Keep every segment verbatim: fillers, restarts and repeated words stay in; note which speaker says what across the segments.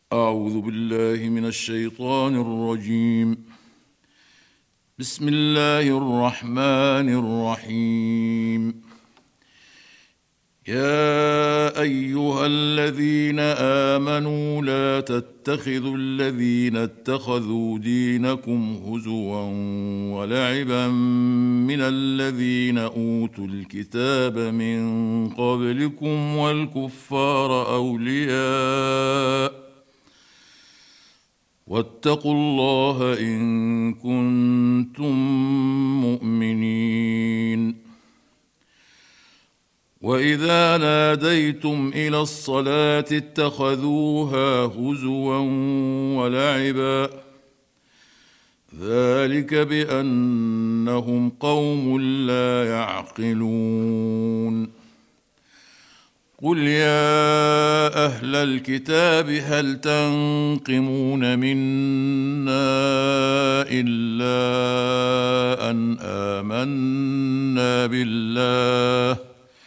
Speaker 1: أعوذ بالله من الشيطان الرجيم. بسم الله الرحمن الرحيم. يا أيها الذين آمنوا لا تتخذوا الذين اتخذوا دينكم هزوا ولعبا من الذين أوتوا الكتاب من قبلكم والكفار أولياء واتقوا الله إن كنتم مؤمنين. وإذا ناديتم إلى الصلاة اتخذوها هزوا ولعبا ذلك بأنهم قوم لا يعقلون. قل يا أهل الكتاب هل تنقمون منا إلا أن آمنا بالله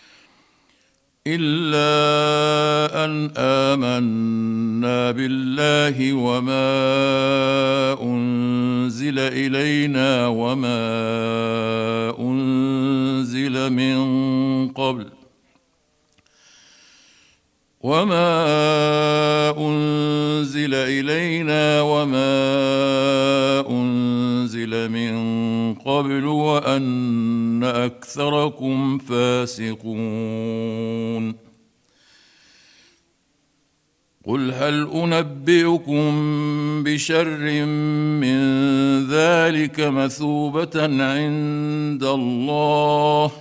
Speaker 1: إلا أن آمنا بالله وما أنزل إلينا وما أنزل من قبل وما أنزل إلينا وما أنزل من قبل وأن أكثركم فاسقون. قل هل أنبئكم بشر من ذلك مثوبة عند الله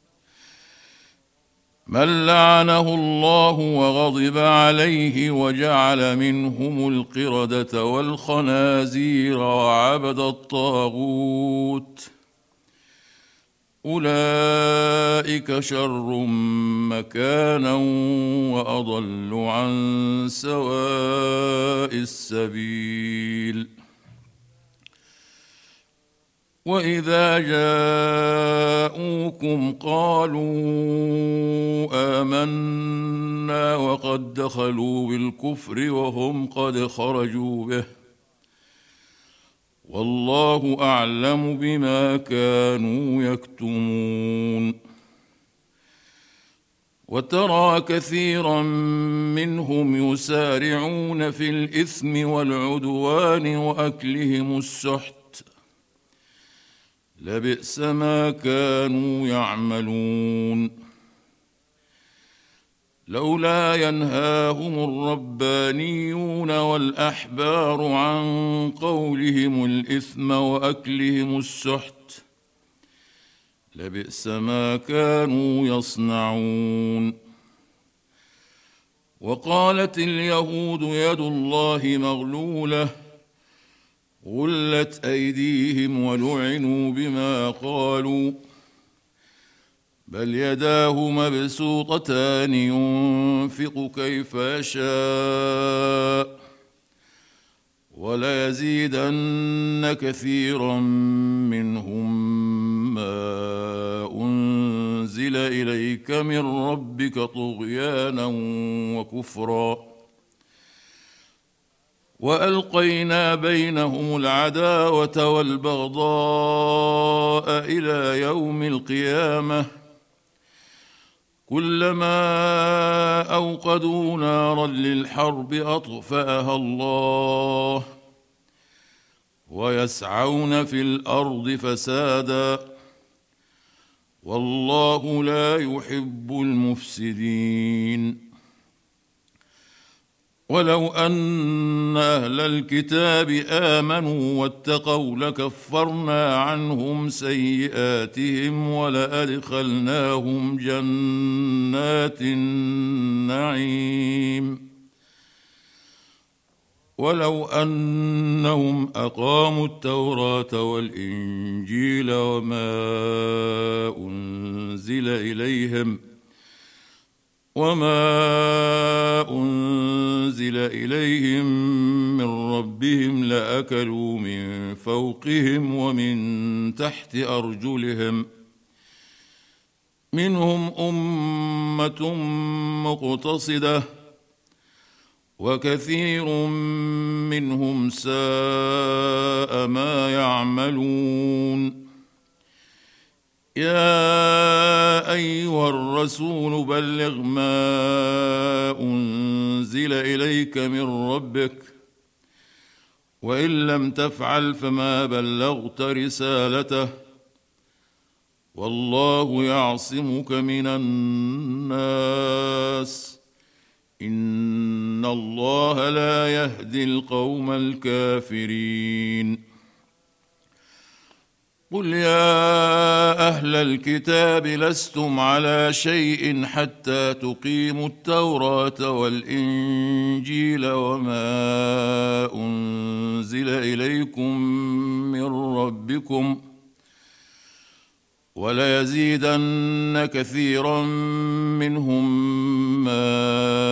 Speaker 1: من لعنه الله وغضب عليه وجعل منهم القردة والخنازير وعبد الطاغوت أولئك شر مكانا وأضل عن سواء السبيل. وإذا جاءوكم قالوا آمنا وقد دخلوا بالكفر وهم قد خرجوا به والله أعلم بما كانوا يكتمون. وترى كثيرا منهم يسارعون في الإثم والعدوان وأكلهم السحت لبئس ما كانوا يعملون. لولا ينهاهم الربانيون والأحبار عن قولهم الإثم وأكلهم السحت لبئس ما كانوا يصنعون. وقالت اليهود يد الله مغلولة غلت أيديهم ولعنوا بما قالوا بل يداه مبسوطتان ينفق كيف يشاء وليزيدن كثيرا منهم ما أنزل إليك من ربك طغيانا وكفرا وألقينا بينهم العداوة والبغضاء إلى يوم القيامة كلما أوقدوا نارا للحرب أطفأها الله ويسعون في الأرض فسادا والله لا يحب المفسدين. ولو أن أهل الكتاب آمنوا واتقوا لكفرنا عنهم سيئاتهم ولأدخلناهم جنات النعيم ولو أنهم أقاموا التوراة والإنجيل وما أنزل إليهم وما أنزل إليهم من ربهم لأكلوا من فوقهم ومن تحت أرجلهم منهم أمة مقتصدة وكثير منهم ساء ما يعملون. يا أيها الرسول بلغ ما أنزل إليك من ربك، وإن لم تفعل فما بلغت رسالته، والله يعصمك من الناس، إن الله لا يهدي القوم الكافرين. قل يا أهل الكتاب لستم على شيء حتى تقيموا التوراة والإنجيل وما أنزل إليكم من ربكم، وليزيدن كثيرا منهم ما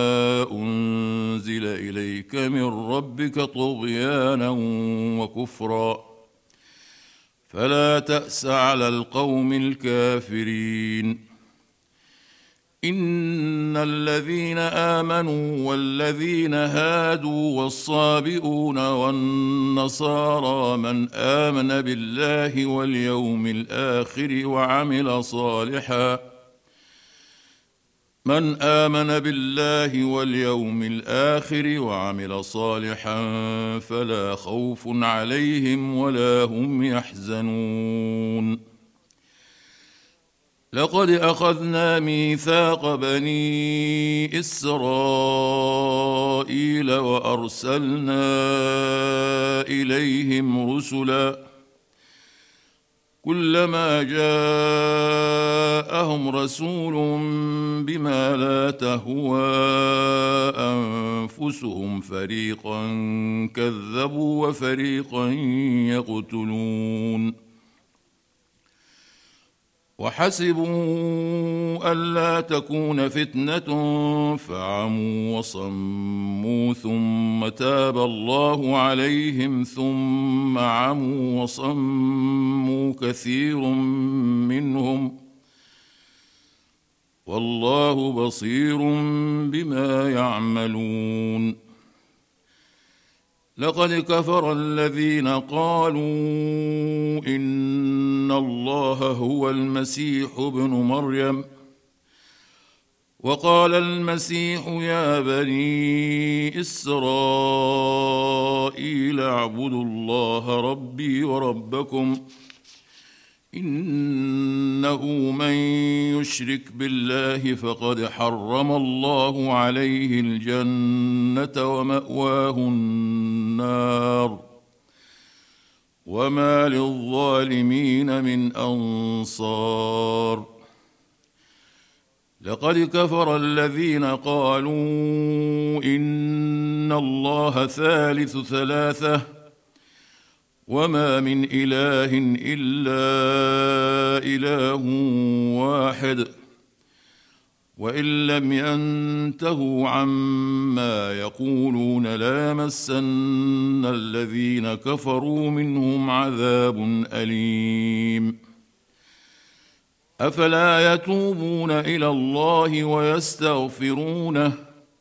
Speaker 1: أنزل إليك من ربك طغيانا وكفرا، فلا تأس على القوم الكافرين. إن الذين آمنوا والذين هادوا والصابئون والنصارى من آمن بالله واليوم الآخر وعمل صالحا من آمن بالله واليوم الآخر وعمل صالحا فلا خوف عليهم ولا هم يحزنون. لقد أخذنا ميثاق بني إسرائيل وأرسلنا إليهم رسلا، كلما جاءهم رسول بما لا تهوى أنفسهم فريقا كذبوا وفريقا يقتلون. وحسبوا ألا تكون فتنة فعموا وصموا ثم تاب الله عليهم ثم عموا وصموا كثير منهم، والله بصير بما يعملون. لقد كفر الذين قالوا إن الله هو المسيح ابن مريم، وقال المسيح يا بني إسرائيل اعبدوا الله ربي وربكم، إنه من يشرك بالله فقد حرم الله عليه الجنة ومأواه النار، وما للظالمين من أنصار. لقد كفر الذين قالوا إن الله ثالث ثلاثة وما من إله إلا إله واحد، وإن لم ينتهوا عما يقولون ليمسن الذين كفروا منهم عذاب أليم. أفلا يتوبون إلى الله ويستغفرونه،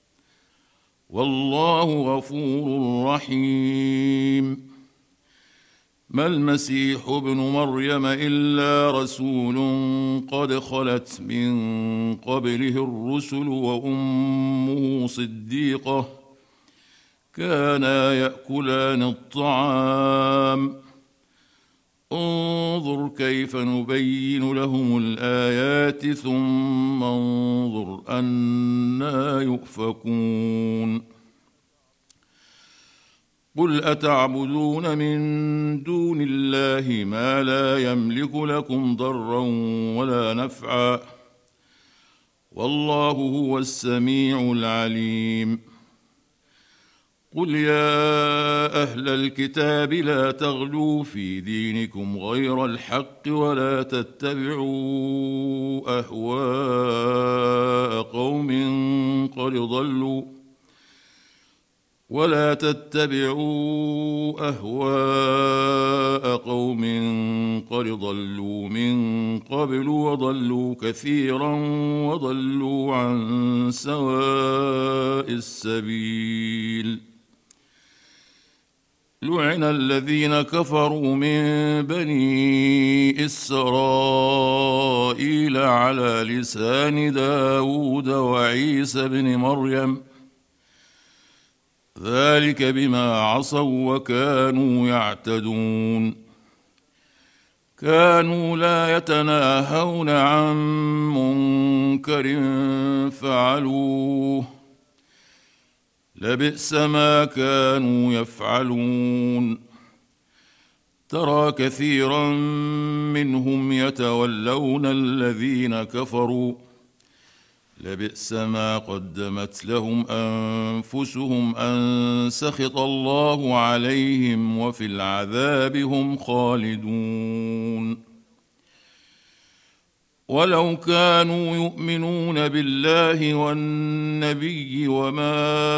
Speaker 1: والله غفور رحيم. ما المسيح ابن مريم إلا رسول قد خلت من قبله الرسل وأمه صديقة كانا يأكلان الطعام، انظر كيف نبين لهم الآيات ثم انظر أنى يؤفكون. قل أتعبدون من دون الله ما لا يملك لكم ضرا ولا نفعا، والله هو السميع العليم. قل يا أهل الكتاب لا تغلوا في دينكم غير الحق ولا تتبعوا أهواء قوم قد ضلوا ولا تتبعوا أهواء قوم قد ضلوا من قبل وضلوا كثيرا وضلوا عن سواء السبيل. لعن الذين كفروا من بني إسرائيل على لسان داود وعيسى بن مريم ذلك بما عصوا وكانوا يعتدون. كانوا لا يتناهون عن منكر فعلوه لبئس ما كانوا يفعلون. ترى كثيرا منهم يتولون الذين كفروا لبئس ما قدمت لهم أنفسهم أن سخط الله عليهم وفي العذاب هم خالدون. ولو كانوا يؤمنون بالله والنبي وما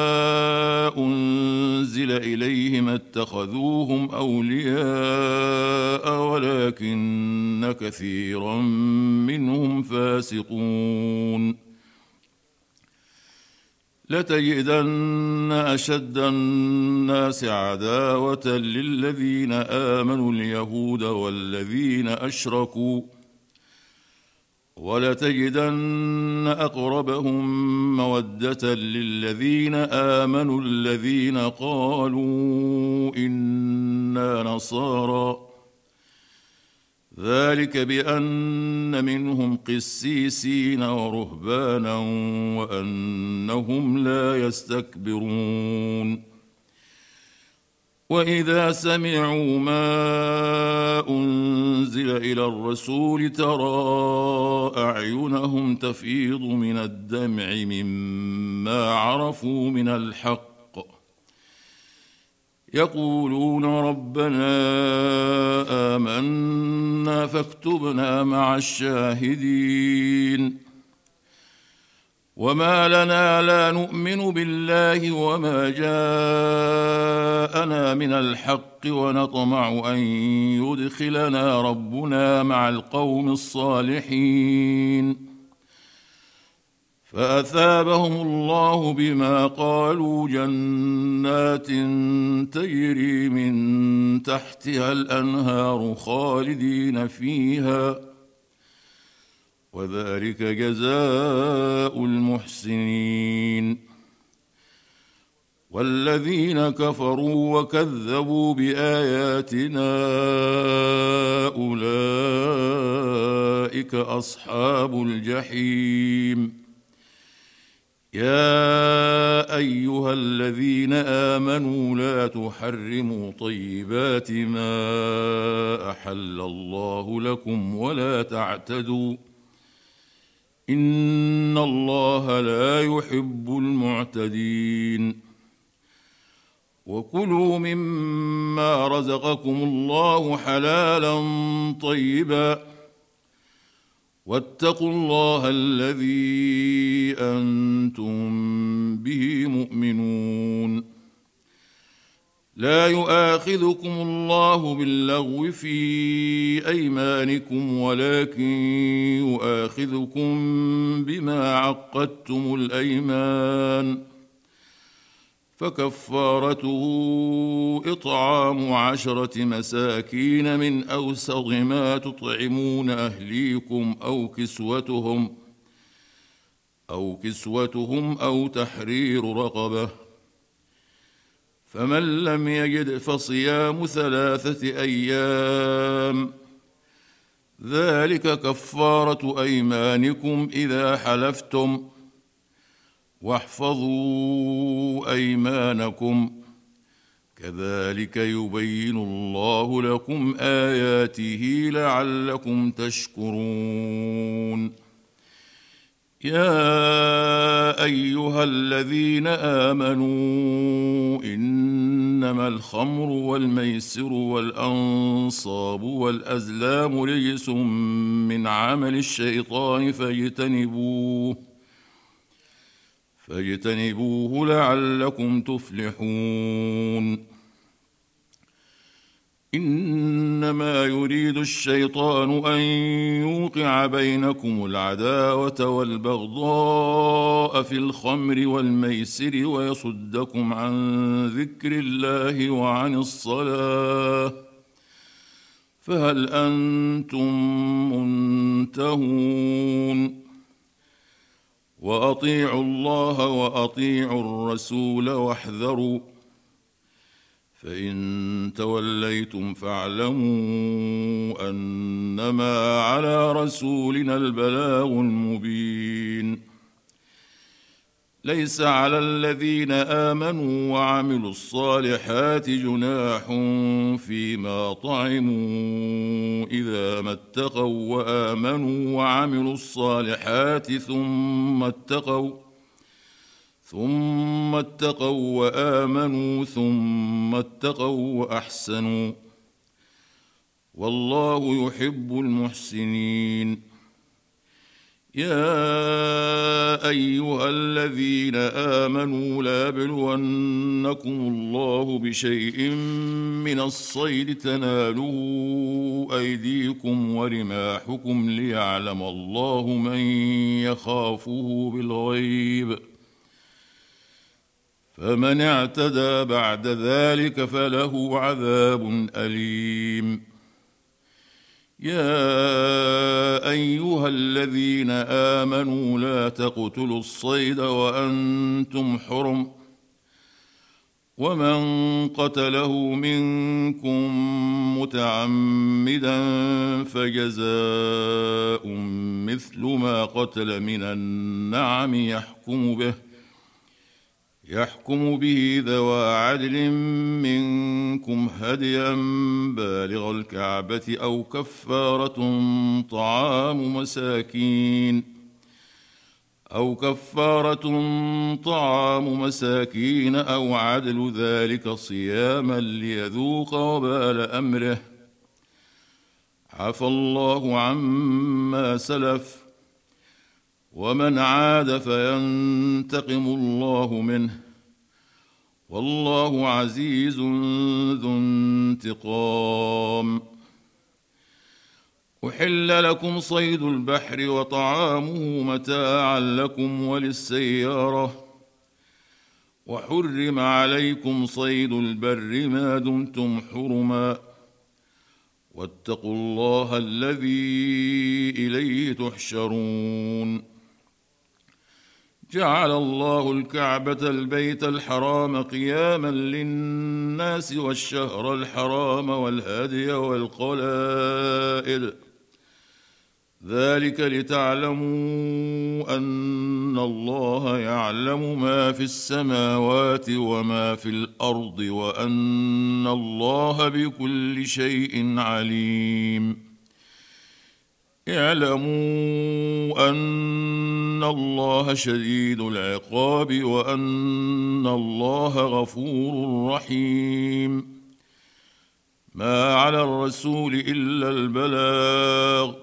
Speaker 1: أنزل إليهم اتخذوهم أولياء ولكن كثيرا منهم فاسقون. لتجدن أشد الناس عداوة للذين آمنوا اليهود والذين أشركوا ولتجدن أقربهم مودة للذين آمنوا الذين قالوا إنا نصارى ذلك بأن منهم قسيسين ورهبانا وأنهم لا يستكبرون. وإذا سمعوا ما أنزل إلى الرسول ترى أعينهم تفيض من الدمع مما عرفوا من الحق يقولون ربنا آمنا فاكتبنا مع الشاهدين. وما لنا لا نؤمن بالله وما جاءنا من الحق ونطمع أن يدخلنا ربنا مع القوم الصالحين. فأثابهم الله بما قالوا جنات تجري من تحتها الأنهار خالدين فيها وذلك جزاء المحسنين. والذين كفروا وكذبوا بآياتنا أولئك أصحاب الجحيم. يا أيها الذين آمنوا لا تحرموا طيبات ما أحل الله لكم ولا تعتدوا إن الله لا يحب المعتدين. وكلوا مما رزقكم الله حلالا طيبا واتقوا الله الذي أنتم به مؤمنون. لا يؤاخذكم الله باللغو في أيمانكم ولكن يؤاخذكم بما عقدتم الأيمان فكفارته إطعام عشرة مساكين من أوسط ما تطعمون أهليكم أو كسوتهم أو كسوتهم أو تحرير رقبة فمن لم يجد فصيام ثلاثة أيام ذلك كفارة أيمانكم إذا حلفتم واحفظوا أيمانكم كذلك يبين الله لكم آياته لعلكم تشكرون. يا أيها الذين آمنوا إنما الخمر والميسر والأنصاب والأزلام رجس من عمل الشيطان فاجتنبوه فاجتنبوه لعلكم تفلحون. إنما يريد الشيطان أن يوقع بينكم العداوة والبغضاء في الخمر والميسر ويصدكم عن ذكر الله وعن الصلاة، فهل أنتم منتهون؟ وأطيعوا الله وأطيعوا الرسول واحذروا، فإن توليتم فاعلموا أنما على رسولنا البلاغ المبين. ليس على الذين آمنوا وعملوا الصالحات جناح فيما طعموا إذا ما اتقوا وآمنوا وعملوا الصالحات ثم اتقوا ثم اتقوا وآمنوا ثم اتقوا وأحسنوا، والله يحب المحسنين. يا أيها الذين آمنوا ليبلونكم الله بشيء من الصيد تناله أيديكم ورماحكم ليعلم الله من يخافه بالغيب، فمن اعتدى بعد ذلك فله عذاب أليم. يا أيها الذين آمنوا لا تقتلوا الصيد وأنتم حرم، ومن قتله منكم متعمدا فجزاء مثل ما قتل من النعم يحكم به يحكم به ذوى عدل منكم هديا بالغ الكعبة أو كفارة طعام مساكين أو كفارة طعام مساكين أو عدل ذلك صياما ليذوق وبال أمره، عفى الله عما سلف، ومن عاد فينتقم الله منه، والله عزيز ذو انتقام. أحل لكم صيد البحر وطعامه متاعا لكم وللسيارة، وحرم عليكم صيد البر ما دمتم حرما، واتقوا الله الذي إليه تحشرون. جعل الله الكعبة البيت الحرام قياما للناس والشهر الحرام والهدي والقلائد، ذلك لتعلموا أن الله يعلم ما في السماوات وما في الأرض وأن الله بكل شيء عليم. اعلموا أن الله شديد العقاب وأن الله غفور رحيم. ما على الرسول إلا البلاغ،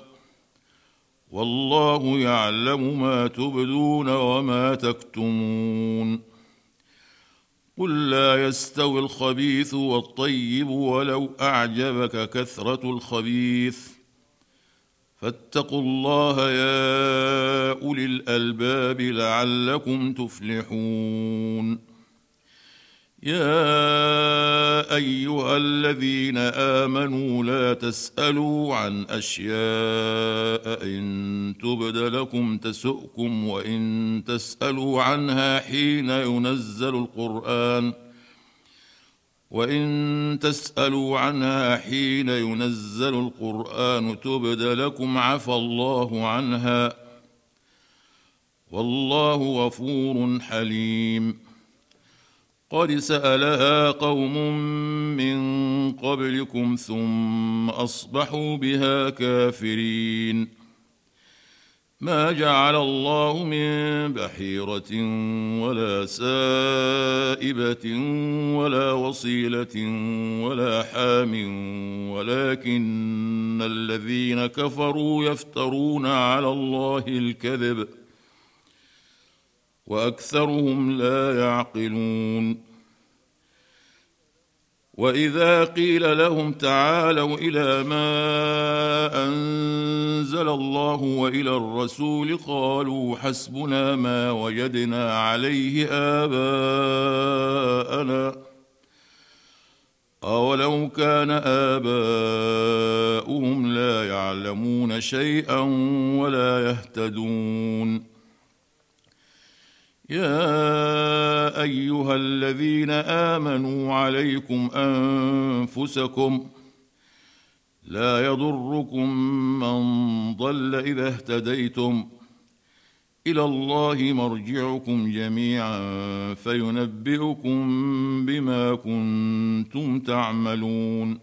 Speaker 1: والله يعلم ما تبدون وما تكتمون. قل لا يستوي الخبيث والطيب ولو أعجبك كثرة الخبيث، فاتقوا الله يا أولي الألباب لعلكم تفلحون. يا أيها الذين آمنوا لا تسألوا عن أشياء إن تبد لكم تسؤكم، وإن تسألوا عنها حين ينزل القرآن وإن تسألوا عنها حين ينزل القرآن تبد لكم عفى الله عنها، والله غفور حليم. قد سألها قوم من قبلكم ثم أصبحوا بها كافرين. ما جعل الله من بحيرة ولا سائبة ولا وصيلة ولا حام، ولكن الذين كفروا يفترون على الله الكذب، وأكثرهم لا يعقلون. وإذا قيل لهم تعالوا إلى ما أنزل الله وإلى الرسول قالوا حسبنا ما وجدنا عليه آباءنا أولو كان آباؤهم لا يعلمون شيئا ولا يهتدون. يا أيها الذين آمنوا عليكم أنفسكم لا يضركم من ضل إذا اهتديتم إلى الله مرجعكم جميعا فينبئكم بما كنتم تعملون.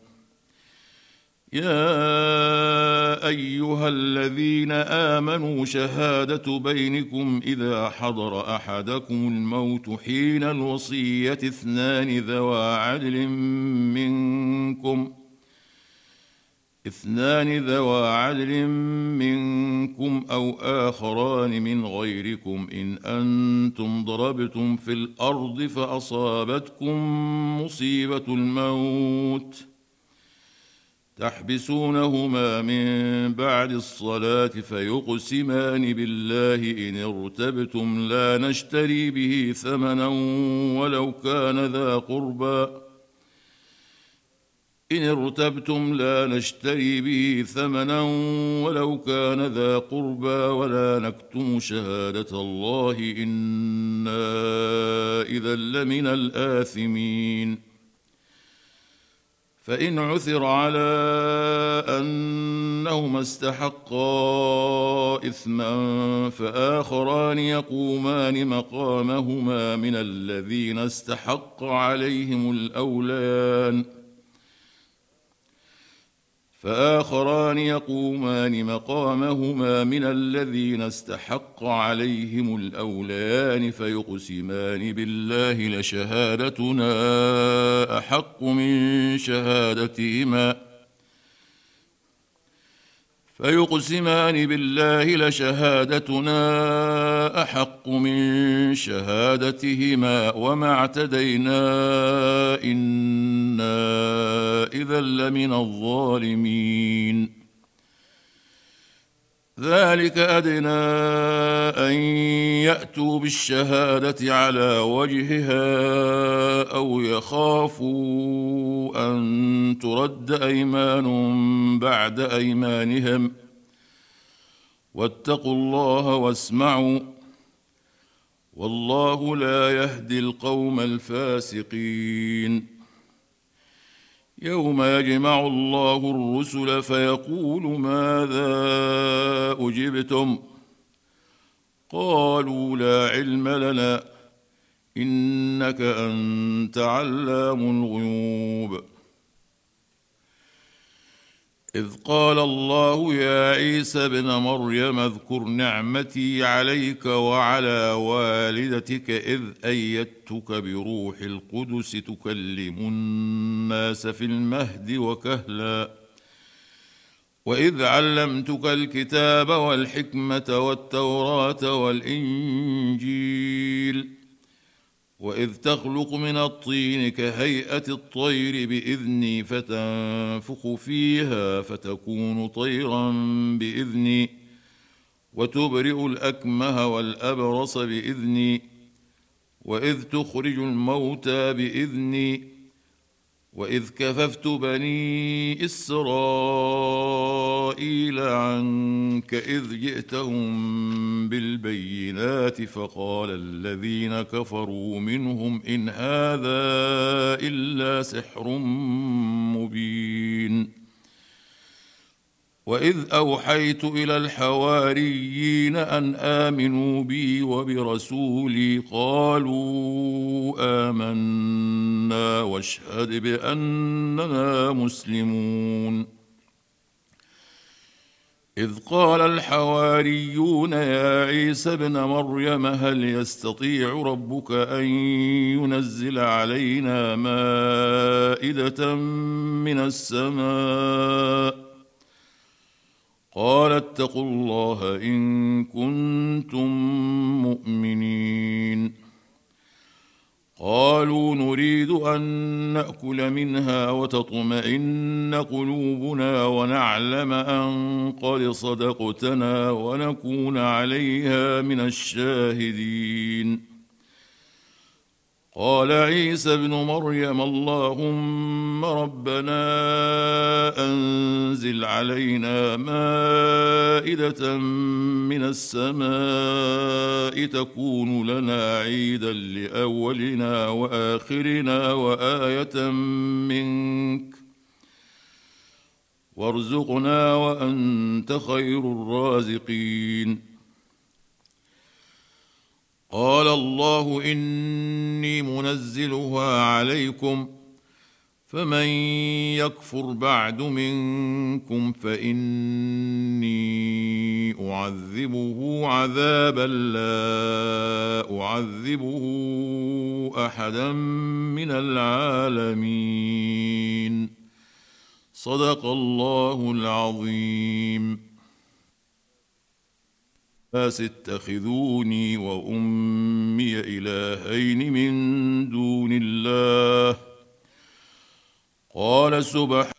Speaker 1: يا أيها الذين آمنوا شهادة بينكم إذا حضر أحدكم الموت حين الوصية اثنان ذوى عدل منكم اثنان ذوى عدل منكم أو آخران من غيركم إن أنتم ضربتم في الأرض فأصابتكم مصيبة الموت تحبسونهما من بعد الصلاة فيقسمان بالله إن ارتبتم لا نشتري به ثمنا ولو كان ذا قربى إن ارتبتم لا نشتري به ثمنا ولو كان ذا قربى ولا نكتم شهادة الله إنا إذا لمن الآثمين. فإن عثر على أنهما استحقا إثما فآخران يقومان مقامهما من الذين استحق عليهم الأوليان فآخران يقومان مقامهما من الذين استحق عليهم الأوليان فيقسمان بالله لشهادتنا أحق من شهادتهما فيقسمان بالله لشهادتنا أحق من شهادتهما وما اعتدينا إنا إذا لمن الظالمين. ذلك أدنى أن يأتوا بالشهادة على وجهها أو يخافوا أن ترد أيمان بعد أيمانهم واتقوا الله واسمعوا والله لا يهدي القوم الفاسقين. يوم يجمع الله الرسل فيقول ماذا أجبتم قالوا لا علم لنا إنك أنت علام الغيوب. إذ قال الله يا عيسى ابن مريم اذكر نعمتي عليك وعلى والدتك إذ أيدتك بروح القدس تكلم الناس في المهد وكهلا وإذ علمتك الكتاب والحكمة والتوراة والإنجيل وإذ تخلق من الطين كهيئة الطير بإذني فتنفخ فيها فتكون طيرا بإذني وتبرئ الأكمه والأبرص بإذني وإذ تخرج الموتى بإذني وإذ كففت بني إسرائيل عنك إذ جئتهم بالبينات فقال الذين كفروا منهم إن هذا إلا سحر مبين. وإذ أوحيت إلى الحواريين أن آمنوا بي وبرسولي قالوا آمنا واشهد بأننا مسلمون. إذ قال الحواريون يا عيسى ابن مريم هل يستطيع ربك أن ينزل علينا مائدة من السماء قال اتقوا الله إن كنتم مؤمنين. قالوا نريد أن نأكل منها وتطمئن قلوبنا ونعلم أن قد صدقتنا ونكون عليها من الشاهدين. قال عيسى ابن مريم اللهم ربنا أنزل علينا مائدة من السماء تكون لنا عيدا لأولنا وآخرنا وآية منك وارزقنا وأنت خير الرازقين. قال الله إني منزلها عليكم فمن يكفر بعد منكم فإني أعذبه عذابا لا أعذبه أحدا من العالمين. صدق الله العظيم. فاتخذوني وأمي إلهين من دون الله. قال سبحانه